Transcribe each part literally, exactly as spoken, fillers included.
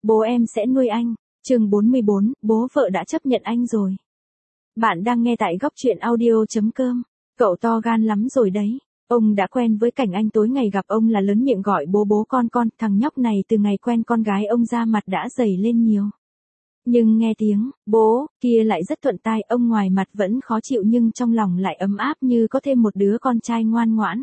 bố em sẽ nuôi anh. Chương bốn mươi bốn, bố vợ đã chấp nhận anh rồi. Bạn đang nghe tại góc truyện audio chấm com. Cậu to gan lắm rồi đấy. Ông đã quen với cảnh anh tối ngày gặp ông là lớn miệng gọi bố bố con con, thằng nhóc này từ ngày quen con gái ông ra mặt đã dày lên nhiều. Nhưng nghe tiếng bố kia lại rất thuận tai, ông ngoài mặt vẫn khó chịu nhưng trong lòng lại ấm áp như có thêm một đứa con trai ngoan ngoãn.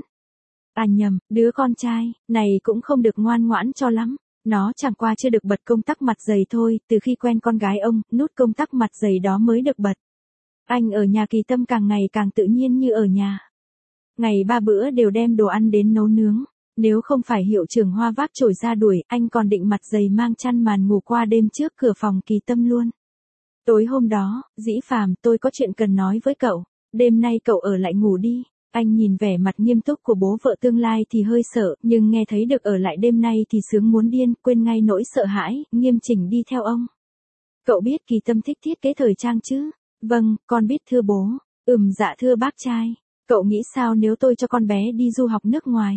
À nhầm, đứa con trai này cũng không được ngoan ngoãn cho lắm. Nó chẳng qua chưa được bật công tắc mặt dày thôi, từ khi quen con gái ông, nút công tắc mặt dày đó mới được bật. Anh ở nhà Kỳ Tâm càng ngày càng tự nhiên như ở nhà. Ngày ba bữa đều đem đồ ăn đến nấu nướng. Nếu không phải hiệu trưởng Hoa vác chổi ra đuổi, anh còn định mặt dày mang chăn màn ngủ qua đêm trước cửa phòng Kỳ Tâm luôn. Tối hôm đó, Dĩ Phàm, tôi có chuyện cần nói với cậu. Đêm nay cậu ở lại ngủ đi. Anh nhìn vẻ mặt nghiêm túc của bố vợ tương lai thì hơi sợ, nhưng nghe thấy được ở lại đêm nay thì sướng muốn điên, quên ngay nỗi sợ hãi, nghiêm chỉnh đi theo ông. Cậu biết Kỳ Tâm thích thiết kế thời trang chứ? Vâng, con biết thưa bố. Ừm dạ thưa bác trai. Cậu nghĩ sao nếu tôi cho con bé đi du học nước ngoài?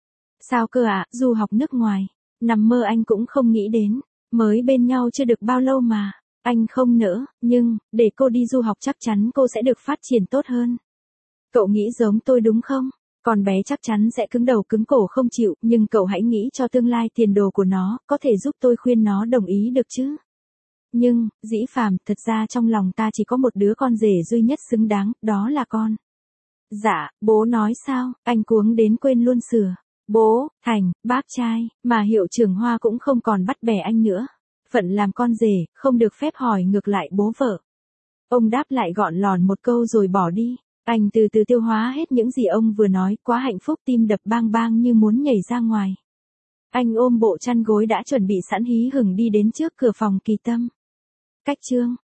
Sao cơ ạ, à, du học nước ngoài? Nằm mơ anh cũng không nghĩ đến. Mới bên nhau chưa được bao lâu mà. Anh không nỡ, nhưng, để cô đi du học chắc chắn cô sẽ được phát triển tốt hơn. Cậu nghĩ giống tôi đúng không? Con bé chắc chắn sẽ cứng đầu cứng cổ không chịu, nhưng cậu hãy nghĩ cho tương lai tiền đồ của nó, có thể giúp tôi khuyên nó đồng ý được chứ? Nhưng, Dĩ Phàm, thật ra trong lòng ta chỉ có một đứa con rể duy nhất xứng đáng, đó là con. Dạ, bố nói sao? Anh cuống đến quên luôn sửa. Bố, Thành, bác trai, mà hiệu trưởng Hoa cũng không còn bắt bẻ anh nữa. Phận làm con rể, không được phép hỏi ngược lại bố vợ. Ông đáp lại gọn lòn một câu rồi bỏ đi. Anh từ từ tiêu hóa hết những gì ông vừa nói, quá hạnh phúc, tim đập bang bang như muốn nhảy ra ngoài. Anh ôm bộ chăn gối đã chuẩn bị sẵn hí hửng đi đến trước cửa phòng Kỳ Tâm. Cách chương